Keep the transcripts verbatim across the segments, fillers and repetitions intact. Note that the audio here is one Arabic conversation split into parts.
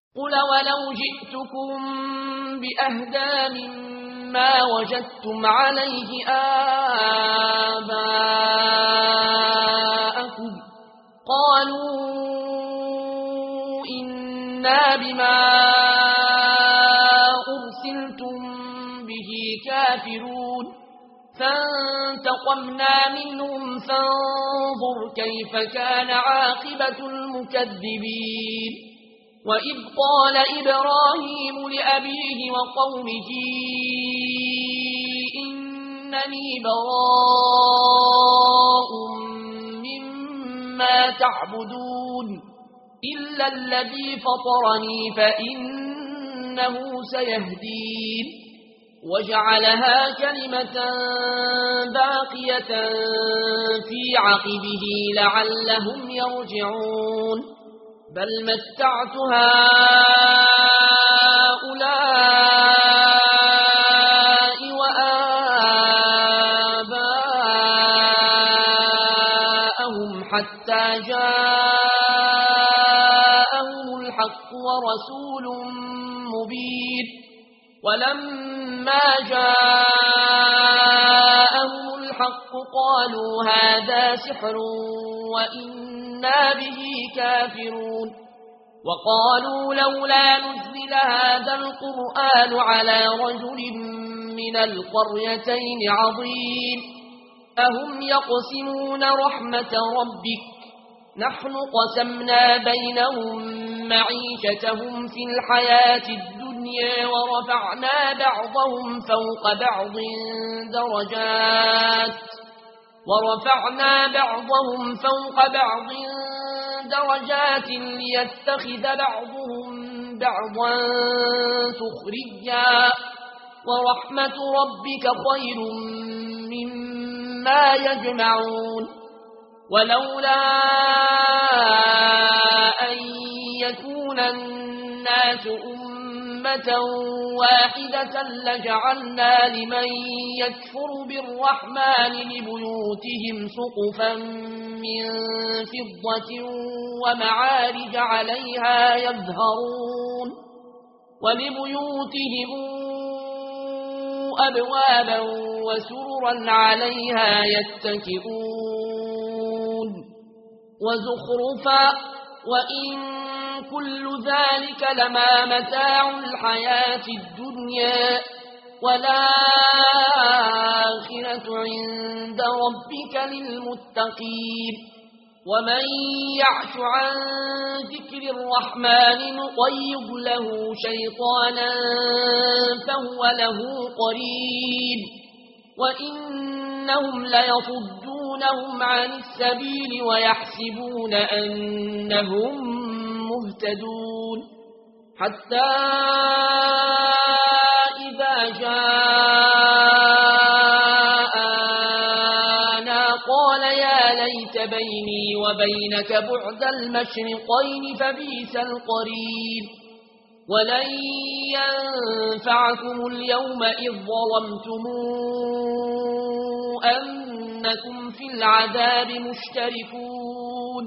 قل ولو جئتكم بأهدى مما وجدتم عليه آباءكم قالوا إنا بما أرسلتم به كافرون فانتقمنا منهم فانظر كيف كان عاقبة المكذبين وإذ قال إبراهيم لأبيه وقومه إنني براء مما تعبدون إلا الذي فطرني فإنه سيهدين وجعلها كلمة باقية في عقبه لعلهم يرجعون بل متعت هؤلاء وآباءهم حتى جاءهم الحق ورسول مبين ولما جاءهم الحق قالوا هذا سحر وإنا به كافرون وقالوا لولا نزل هذا القرآن على رجل من القريتين عظيم أهم يقسمون رحمة ربك نحن قسمنا بينهم معيشتهم في الحياة الدنيا ورفعنا بعضهم فوق بعض درجات ورفعنا بعضهم فوق بعض درجات ليتخذ بعضهم بعضا سخريا ورحمة ربك خير مما يجمعون ولولا أن يكون الناس أمة واحدة لجعلنا لمن يكفر بالرحمن لبيوتهم سقفا من فضة ومعارج عليها يظهرون ولبيوتهم أبوابا وسررا عليها يتكئون وزخرفا وإن كل ذلك لما متاع الحياة الدنيا والآخرة عند ربك للمتقين ومن يعش عن ذكر الرحمن نقيض له شيطانا فهو له قرين وإنهم ليصدونهم عن السبيل ويحسبون أنهم مهتدون حتى إذا جاءنا قال يا ليت بيني وبينك بعد المشرقين فبئس القرين ولن ينفعكم اليوم إذ ظلمتم أنكم في العذاب مشتركون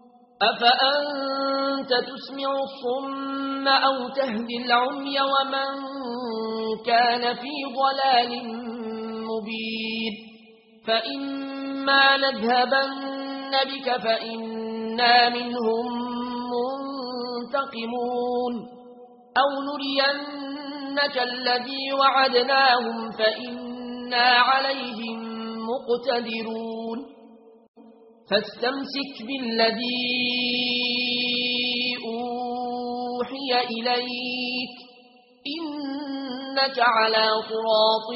أفأنت تسمع الصم أو تهدي العمي ومن كان في ضلال مبين فإما نذهبن بك فإنا منهم منتقمون أو نرينك الذي وعدناهم فإنا عليهم مقتدرون فاستمسك بالذي أوحي إليك إنك على صراط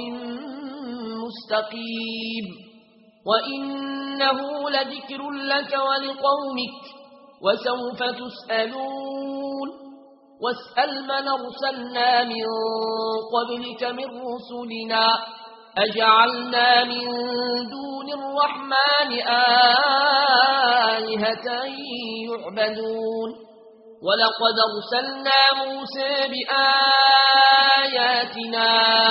مستقيم وإنه لذكر لك ولقومك وسوف تسألون واسأل من أرسلنا من قبلك من رسلنا أجعلنا من دون الرحمن آلهة يعبدون ولقد أرسلنا موسى بآياتنا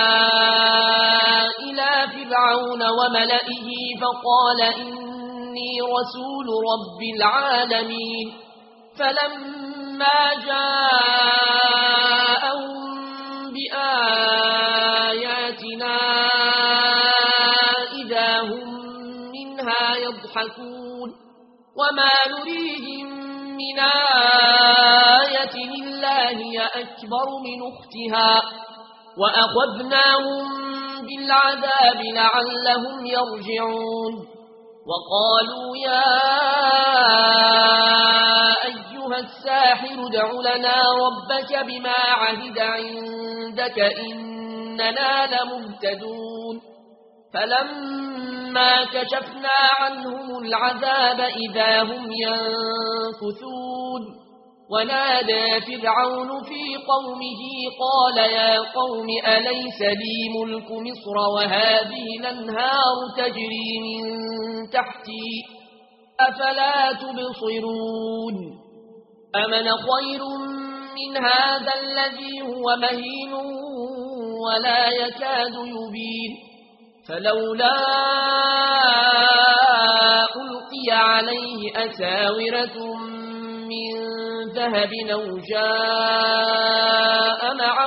إلى فرعون وملئه فقال إني رسول رب العالمين فلما جاء يضحكون وما نريهم من آية إلا هي أكبر من أختها وأخذناهم بالعذاب لعلهم يرجعون وقالوا يا أيها الساحر ادع لنا ربك بما عهد عندك إننا لمهتدون فلما كشفنا عنهم العذاب إذا هم ينكثون ونادى فرعون في قومه قال يا قوم أليس لي ملك مصر وهذه الأنهار تجري من تحتي أفلا تبصرون أمن خير من هذا الذي هو مهين ولا يكاد يبين فلولا ألقي عليه أساورة من ذهب أو جاء معه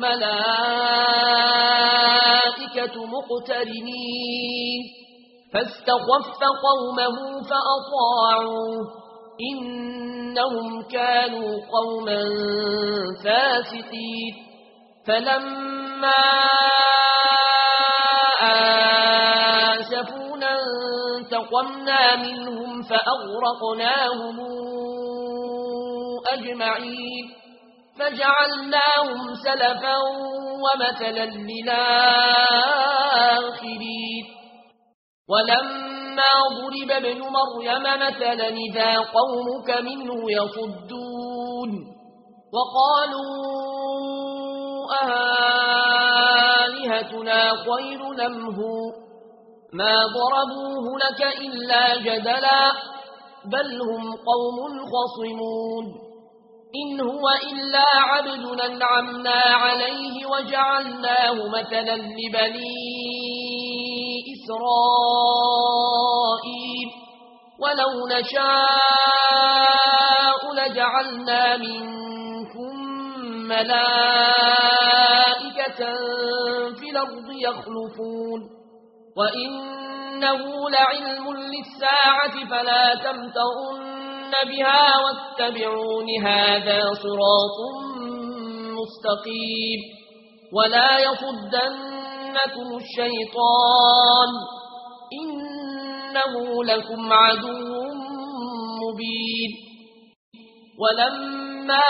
الملائكة مقترنين فاستخف قومه فأطاعوه إنهم كانوا قوما فاسقين فلما آسفونا انتقمنا منهم فأغرقناهم أجمعين فجعلناهم سلفا ومثلا للآخرين ولما ضرب ابن مريم مثلا إذا قومك منه يصدون وقالوا آلهتنا خير أم هو ما ضربوه لك إلا جدلا بل هم قوم خصمون إن هو إلا عبد أنعمنا عليه وجعلناه مثلا لبني إسرائيل ولو نشاء لجعلنا منكم ملائكة في الأرض يخلفون وإنه لعلم للساعة فلا تمترن بها واتبعون هذا صراط مستقيم ولا يصدنكم الشيطان إنه لكم عدو مبين ولما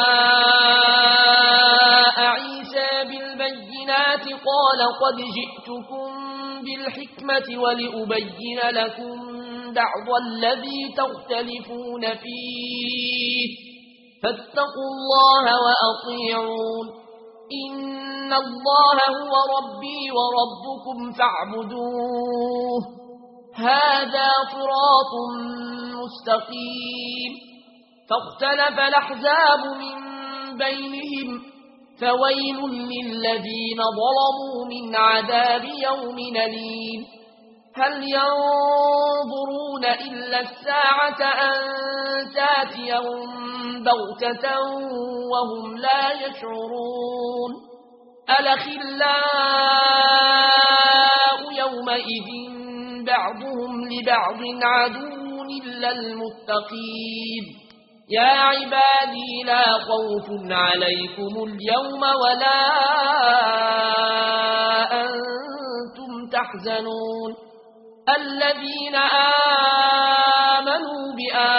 جاء عيسى بالبينات قال قد جئتكم بالحكمة ولأبين لكم بعض الذي تختلفون فيه فاتقوا الله وأطيعون إن الله هو ربي وربكم فاعبدوه هذا صراط مستقيم فاختلف الأحزاب من بينهم فويل للذين ظلموا من عذاب يوم أليم هل ينظرون إلا الساعة أن تاتيهم بغتة وهم لا يشعرون الأخلاء يومئذ بعضهم لبعض عدو إلا المتقين يا عبادي لا خوف عليكم اليوم ولا أنتم تحزنون الذين آمنوا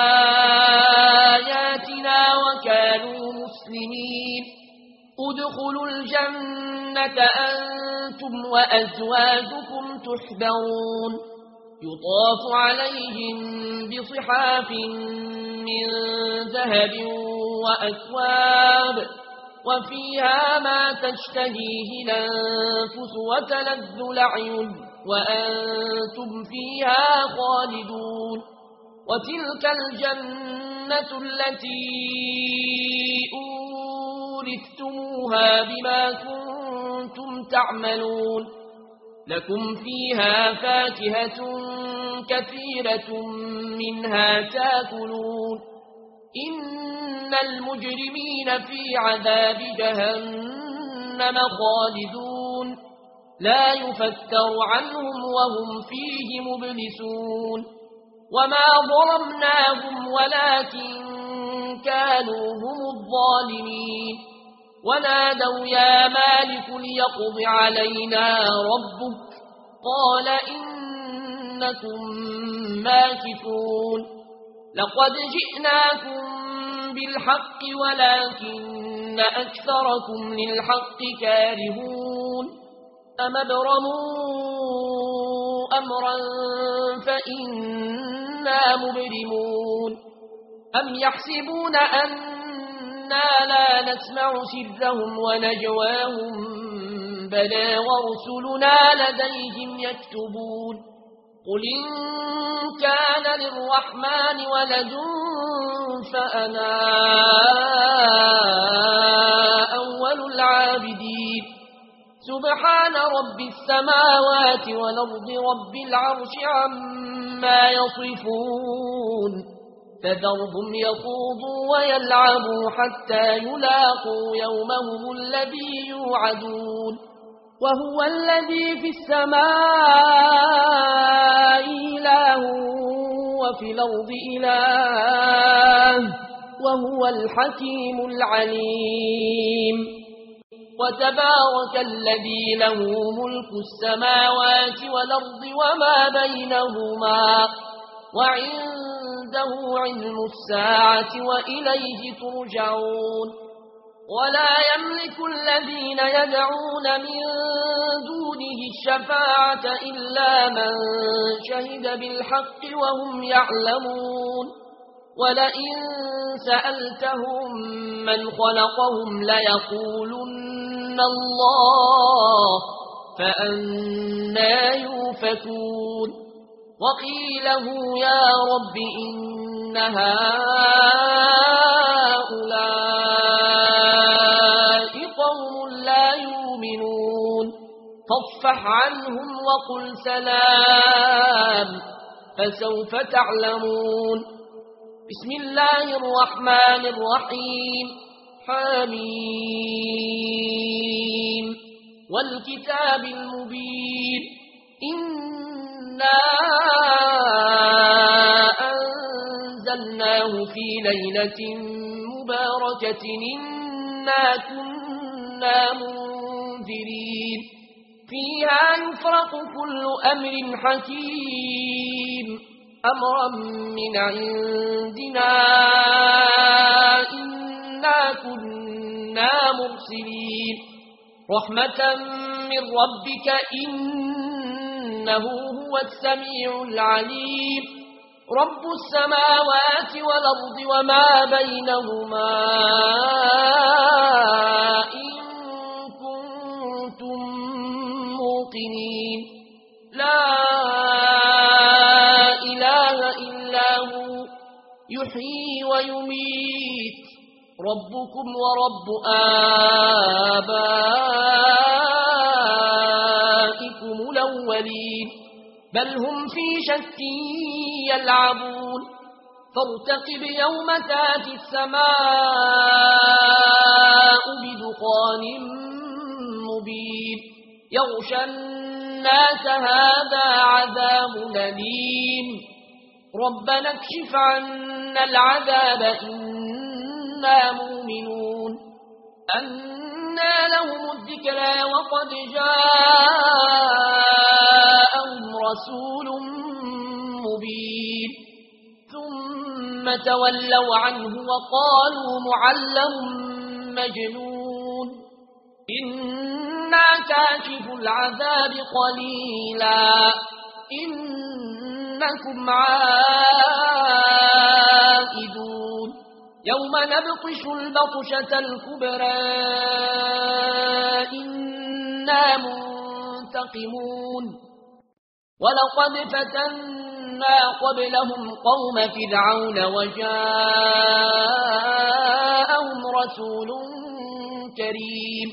بآياتنا وكانوا مسلمين ادخلوا الجنة أنتم وأزواجكم تحبرون يطاف عليهم بصحاف من ذهب وأكواب وفيها ما تشتهيه الأنفس وتلذ الأعين وأنتم فيها خالدون وتلك الجنة التي أورثتموها بما كنتم تعملون لكم فيها فاكهة كثيرة منها تاكلون إن المجرمين في عذاب جهنم خالدون لا يفتر عنهم وهم فيه مبلسون وما ظلمناهم ولكن كانوا هم الظالمين ونادوا يا مالك ليقض علينا ربك قال إنكم ماكثون لقد جئناكم بالحق ولكن أكثركم للحق كارهون أم ابرموا أمرا فإنا مبرمون أم يحسبون أننا لا نسمع سرهم ونجواهم بلى ورسلنا لديهم يكتبون قل إن كان للرحمن ولد فأنا أول العابدين سبحان رب السماوات والأرض رب العرش عما يصفون فذرهم يخوضوا ويلعبوا حتى يلاقوا يومهم الذي يوعدون وهو الذي في السماء إله وفي الأرض إله وهو الحكيم العليم وتبارك الذي له ملك السماوات والأرض وما بينهما وعنده علم الساعة وإليه ترجعون ولا يملك الذين يدعون من دونه الشفاعة إلا من شهد بالحق وهم يعلمون ولئن سألتهم من خلقهم ليقولن الله فأنى يؤفكون وقيله يا رب إن هؤلاء قوم لا يؤمنون فاصفح عنهم وقل سلام فسوف تعلمون بسم الله الرحمن الرحيم حميم والكتاب المبين إنا أنزلناه في ليلة مباركة إنا كنا منذرين فيها يفرق كل أمر حكيم أمرا من عندنا إنا كنا مرسلين رحمة من ربك إنه هو السميع العليم رب السماوات والأرض وما بينهما إن كنتم موقنين لا إله إلا هو يحيي ويميت ربكم ورب آبائكم الأولين بل هم في شك يلعبون فارتقب يوم تاتي السماء بدخان مبين يغشى الناس هذا عذاب أليم ربنا اكشف عنا العذاب إنا مؤمنون أنى لهم الذكرى وقد جاءهم رسول مبين ثم تولوا عنه وقالوا معلم مجنون إنا كاشف العذاب قليلا إنكم عائدون يوم نبطش البطشة الكبرى إنا منتقمون ولقد فتنا قبلهم قوم فرعون وجاءهم رسول كريم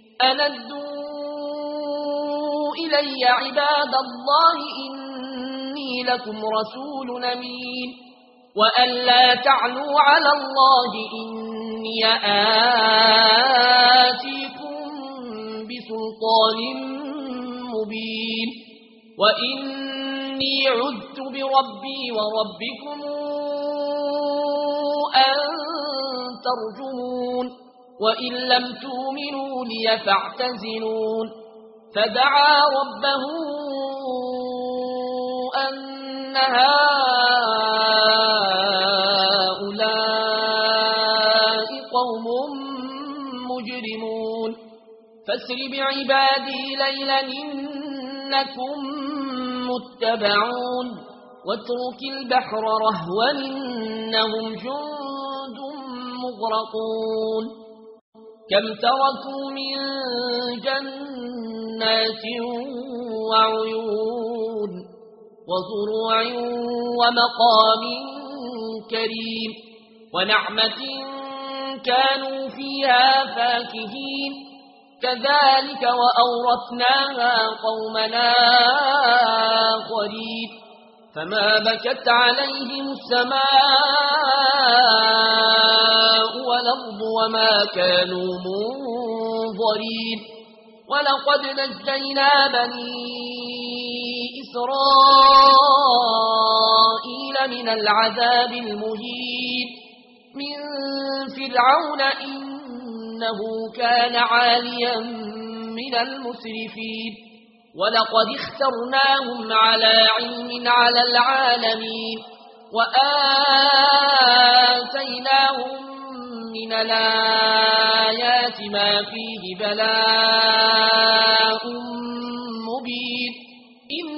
أندوا إلي عباد الله إني لكم رسول أمين وأن لا تعلوا على الله إني آتيكم بسلطان مبين وإني عذت بربي وربكم أن ترجمون وإن لم تؤمنوا لي فاعتزلون فدعا ربه أن هؤلاء قوم مجرمون فاسر بعبادي ليلا إنكم متبعون واترك البحر رهوا إنهم جند مغرقون كم تركوا من جنات وعيون وزروع ومقام كريم ونعمة كانوا فيها فاكهين كذلك وأورثناها قومنا آخرين فما بكت عليهم السماء والأرض وما كانوا منظرين ولقد نجينا بني إسرائيل من العذاب المهين من فرعون إنه كان عاليا من المسرفين ولقد اخترناهم على علم على العالمين وآتيناهم من الآيات ما فيه بلاء مبين إن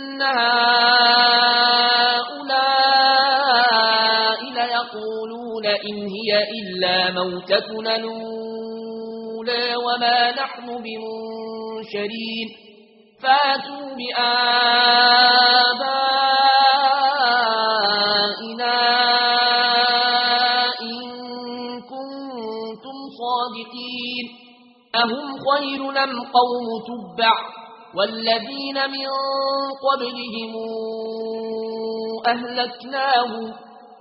هؤلاء ليقولون إن هي إلا موتتنا الأولى وما نحن بمنشرين فاتوا بآبائنا إن كنتم صادقين أهم خير أم قوم تبع والذين من قبلهم أهلكناهم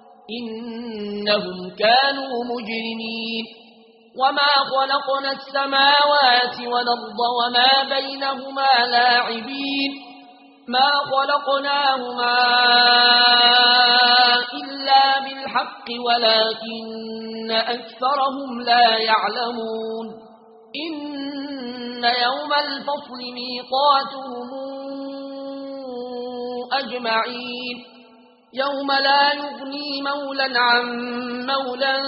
إنهم كانوا مجرمين وما خلقنا السماوات والأرض وما بينهما لاعبين ما خلقناهما إلا بالحق ولكن أكثرهم لا يعلمون إن يوم الفصل ميقاتهم أجمعين يوم لا يغني مولا عن مولا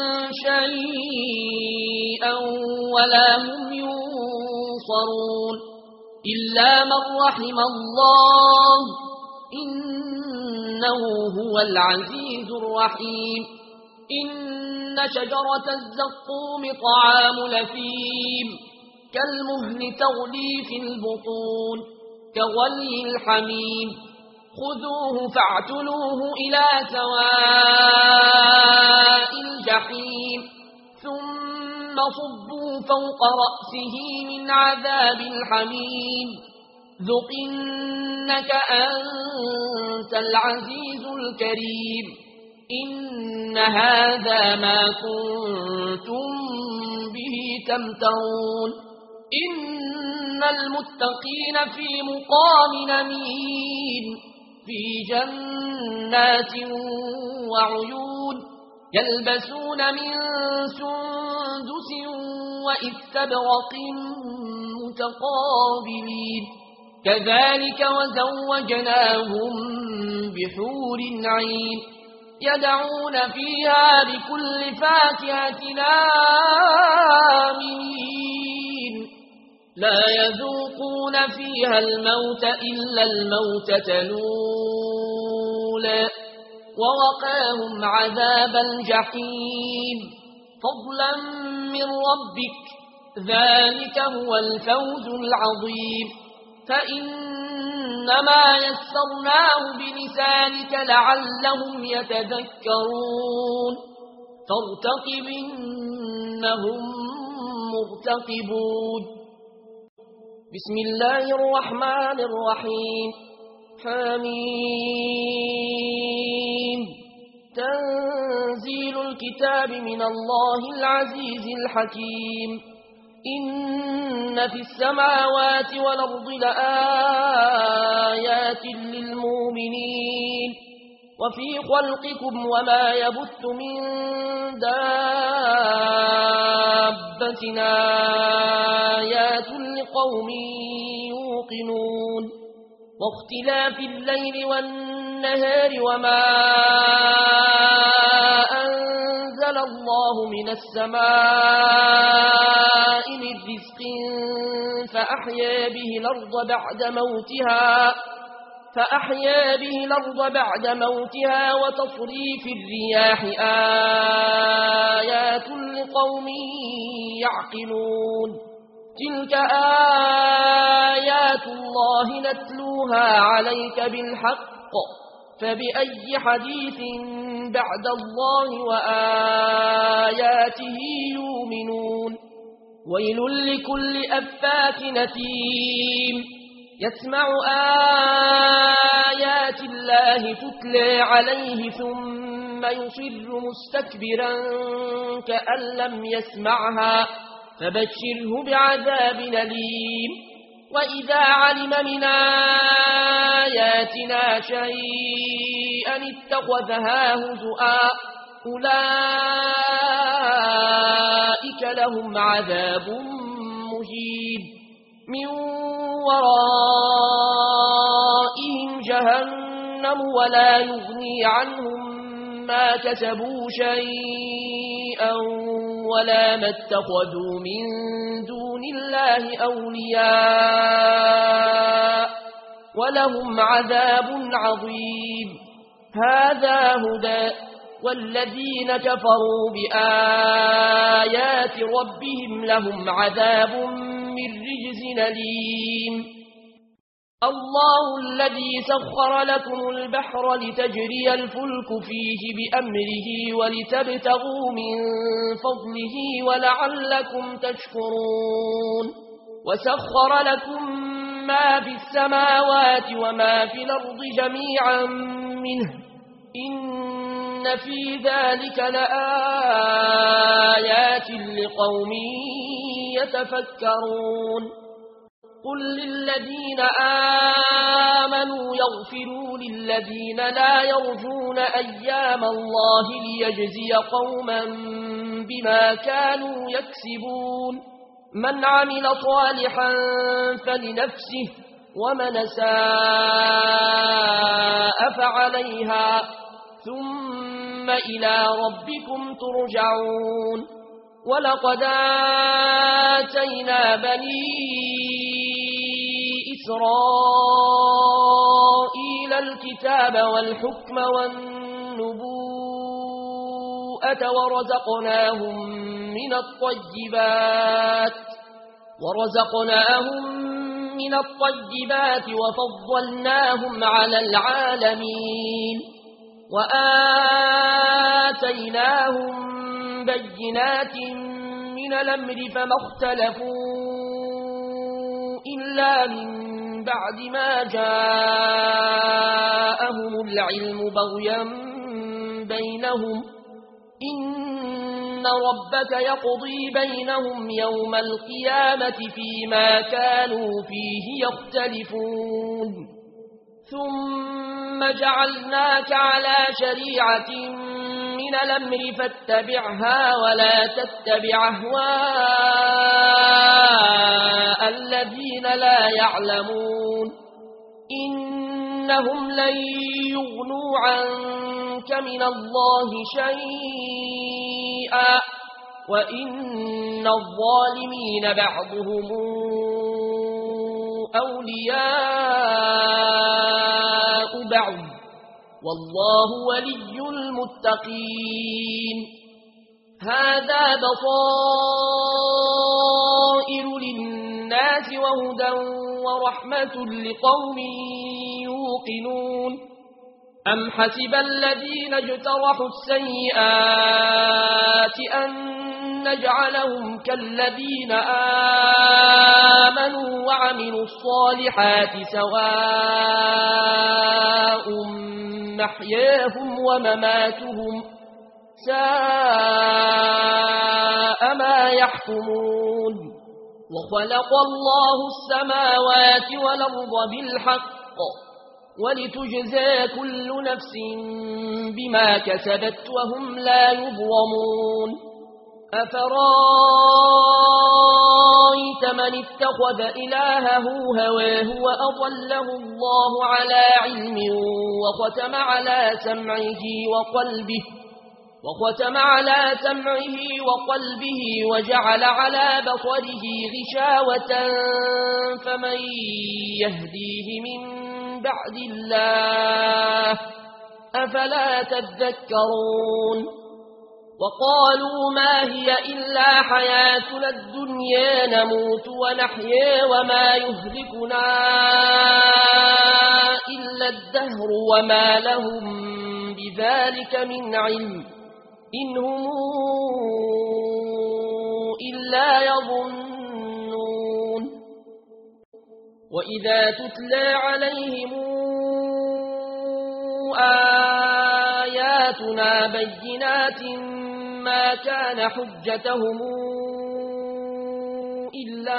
شيئا ولا هم ينصرون إلا من رحم الله إنه هو العزيز الرحيم إن شجرة الزقوم طعام لثيم كالمهل تغلي في البطون كغلي الحميم خذوه فاعتلوه إلى سواء الجحيم ثم صبوا فوق رأسه من عذاب الحميم ذق إنك أنت العزيز الكريم إن هذا ما كنتم به تمترون إن المتقين في مقام أمين في جنات وعيون يلبسون من سندس وإستبرق متقابلين كذلك وزوجناهم بحور عين يدعون فيها بكل فاكهة آمنين لا يذوقون فيها الموت إلا الموتة الأولى ووقاهم عذاب الجحيم فضلا من ربك ذلك هو الفوز العظيم فإنما يسرناه بلسانك لعلهم يتذكرون فارتقب إنهم مرتقبون بسم الله الرحمن الرحيم حميم تنزيل الكتاب من الله العزيز الحكيم إن في السماوات والأرض لآيات للمؤمنين وفي خلقكم وما يبث من دابة آيات لقوم يوقنون واختلاف الليل والنهار وما أنزل الله من السماء من رزق فأحيا به الأرض بعد موتها فأحيا به الأرض بعد موتها وتصريف الرياح آيات لقوم يعقلون تلك آيات الله نتلوها عليك بالحق فبأي حديث بعد الله وآياته يؤمنون ويل لكل أفاك نثيم يسمع آيات الله تتلى عليه ثم يصر مستكبرا كأن لم يسمعها فبشره بعذاب أليم وإذا علم من آياتنا شيئا اتخذها هزؤا أولئك لهم عذاب مهين من ورائهم جهنم ولا يغني عنهم ما كسبوا شيئا ولا ما اتخذوا من دون الله أولياء ولهم عذاب عظيم هذا هدى والذين كفروا بآيات ربهم لهم عذاب من رجز أليم الله الذي سخر لكم البحر لتجري الفلك فيه بأمره ولتبتغوا من فضله ولعلكم تشكرون وسخر لكم ما في السماوات وما في الأرض جميعا منه إن في ذلك لآيات لقوم يتفكرون قل للذين آمنوا يغفروا للذين لا يرجون أيام الله ليجزي قوما بما كانوا يكسبون من عمل صالحا فلنفسه ومن ساء فعليها ثم إلى ربكم ترجعون ولقد آتينا بني إسرائيل الكتاب والحكم والنبوءة ورزقناهم من الطيبات ورزقناهم من الطيبات وفضلناهم على العالمين وآتيناهم بينات من الأمر فما اختلفوا إلا من بعد ما جاءهم العلم بغيا بينهم إن ربك يقضي بينهم يوم القيامة فيما كانوا فيه يختلفون ثم جعلناك على شريعة من الأمر فاتبعها ولا تتبع أهواء الذين لا يعلمون إنهم لن يغنوا عنك من الله شيئا وإن الظالمين بعضهم أولياء بعض والله ولي المتقين هذا بصائر للناس وهدى ورحمة لقوم يوقنون أم حسب الذين اجترحوا السيئات أن نجعلهم كالذين آمنوا وعملوا الصالحات سواء محياهم ومماتهم ساء ما يحكمون وخلق الله السماوات والأرض بالحق ولتجزى كل نفس بما كسبت وهم لا يظلمون أفرايت من اتخذ إلهه هواه وأضله الله على علم وختم على سمعه وقلبه وختم على سمعه وقلبه وجعل على بصره غشاوة فمن يهديه من بعد الله أفلا تذكرون وقالوا ما هي إلا حياتنا الدنيا نموت ونحيا وما يهلكنا إلا الدهر وما لهم بذلك من علم إن هم إلا يظنون وإذا تتلى عليهم آياتنا بينات ما كان حجتهم إلا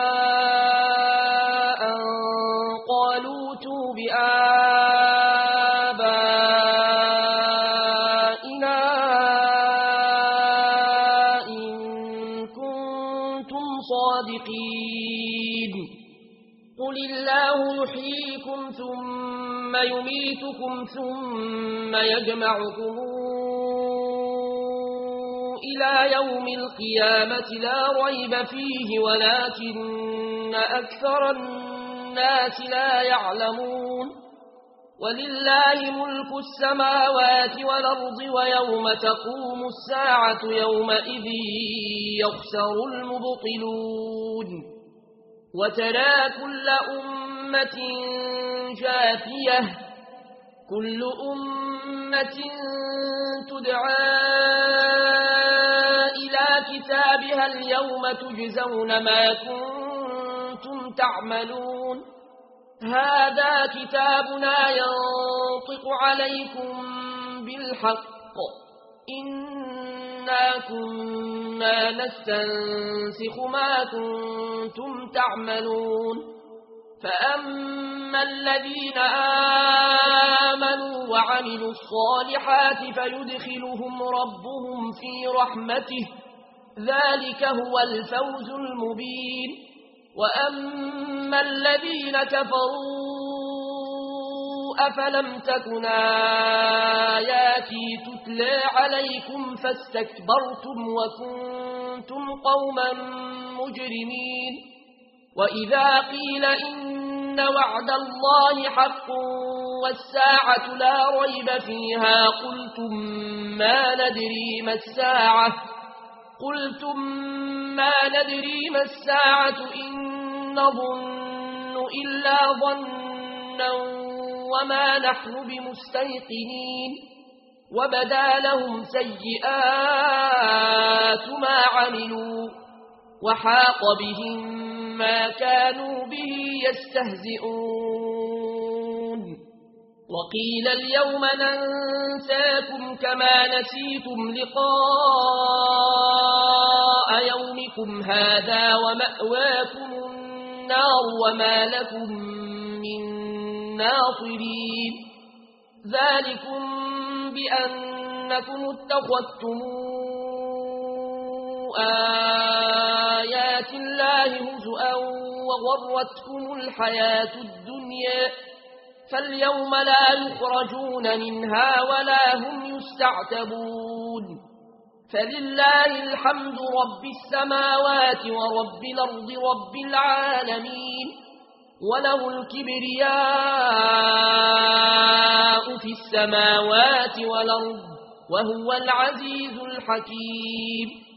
أن قالوا ائتوا بآبائنا إن كنتم صادقين قل الله يحييكم ثم يميتكم ثم يجمعكم إلى يوم القيامة لا ريب فيه ولكن أكثر الناس لا يعلمون ولله ملك السماوات والأرض ويوم تقوم الساعة يومئذ يخسر المبطلون وترى كل أمة جاثية كل أمة تدعى إلى كتابها اليوم تجزون ما كنتم تعملون هذا كتابنا ينطق عليكم بالحق إنا كنا نستنسخ ما كنتم تعملون فأما الذين آمنوا وعملوا الصالحات فيدخلهم ربهم في رحمته ذلك هو الفوز المبين وأما الذين كفروا أفلم تكن آياتي تتلى عليكم فاستكبرتم وكنتم قوما مجرمين وإذا قيل إن وعد الله حق والساعة لا ريب فيها قلتم ما ندري ما الساعة قلتم ما ندري ما الساعة إن نظن إلا ظنا وما نحن بمستيقنين وبدا لهم سيئات ما عملوا وحاق بهم ما كانوا به يستهزئون وقيل اليوم ننساكم كما نسيتم لقاء يومكم هذا ومأواكم النار وما لكم من ناصرين ذلكم بأنكم اتخذتم آيات الله هزؤا وغرتكم الحياة الدنيا فاليوم لا يخرجون منها ولا هم يستعتبون فلله الحمد رب السماوات ورب الأرض رب العالمين وله الكبرياء في السماوات والأرض وهو العزيز الحكيم